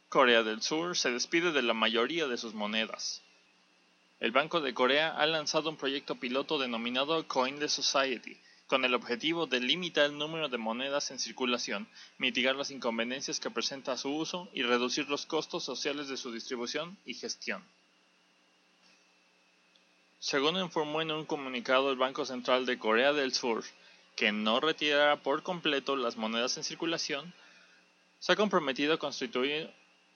Corea del Sur se despide de la mayoría de sus monedas. El Banco de Corea ha lanzado un proyecto piloto denominado Coinless Society, con el objetivo de limitar el número de monedas en circulación, mitigar las inconveniencias que presenta su uso y reducir los costos sociales de su distribución y gestión. Según informó en un comunicado el Banco Central de Corea del Sur, que no retirará por completo las monedas en circulación, se ha comprometido a construir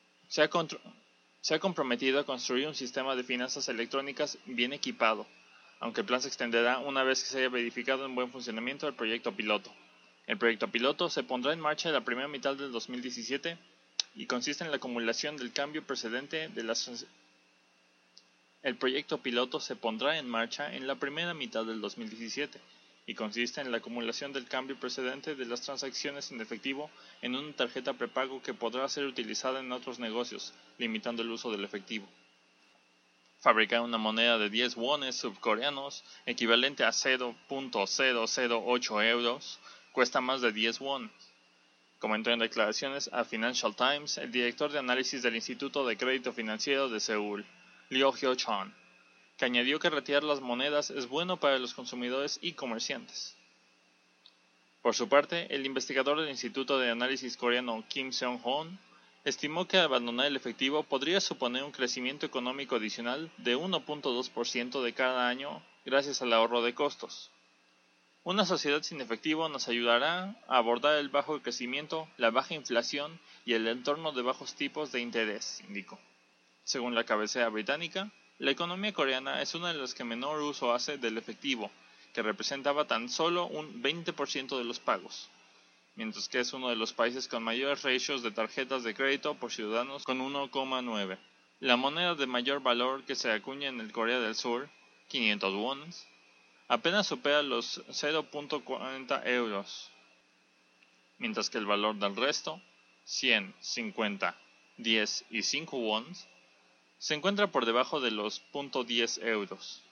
un sistema de finanzas electrónicas bien equipado, aunque el plan se extenderá una vez que se haya verificado en buen funcionamiento el proyecto piloto. El proyecto piloto se pondrá en marcha en la primera mitad del 2017 y consiste en la acumulación del cambio precedente de las El proyecto piloto se pondrá en marcha en la primera mitad del 2017 y consiste en la acumulación del cambio precedente de las transacciones en efectivo en una tarjeta prepago que podrá ser utilizada en otros negocios, limitando el uso del efectivo. Fabricar una moneda de 10 wones subcoreanos, equivalente a 0.008 euros, cuesta más de 10 won. Comentó en declaraciones a Financial Times el director de análisis del Instituto de Crédito Financiero de Seúl, Liu Hyo-chon, que añadió que retirar las monedas es bueno para los consumidores y comerciantes. Por su parte, el investigador del Instituto de Análisis coreano Kim Seong-hoon estimó que abandonar el efectivo podría suponer un crecimiento económico adicional de 1.2% de cada año gracias al ahorro de costos. Una sociedad sin efectivo nos ayudará a abordar el bajo crecimiento, la baja inflación y el entorno de bajos tipos de interés, indicó. Según la cabecera británica, la economía coreana es una de las que menor uso hace del efectivo, que representaba tan solo un 20% de los pagos, mientras que es uno de los países con mayores ratios de tarjetas de crédito por ciudadanos con 1,9. La moneda de mayor valor que se acuña en el Corea del Sur, 500 wons, apenas supera los 0.40 euros, mientras que el valor del resto, 100, 50, 10 y 5 wons, se encuentra por debajo de los 0.10 euros.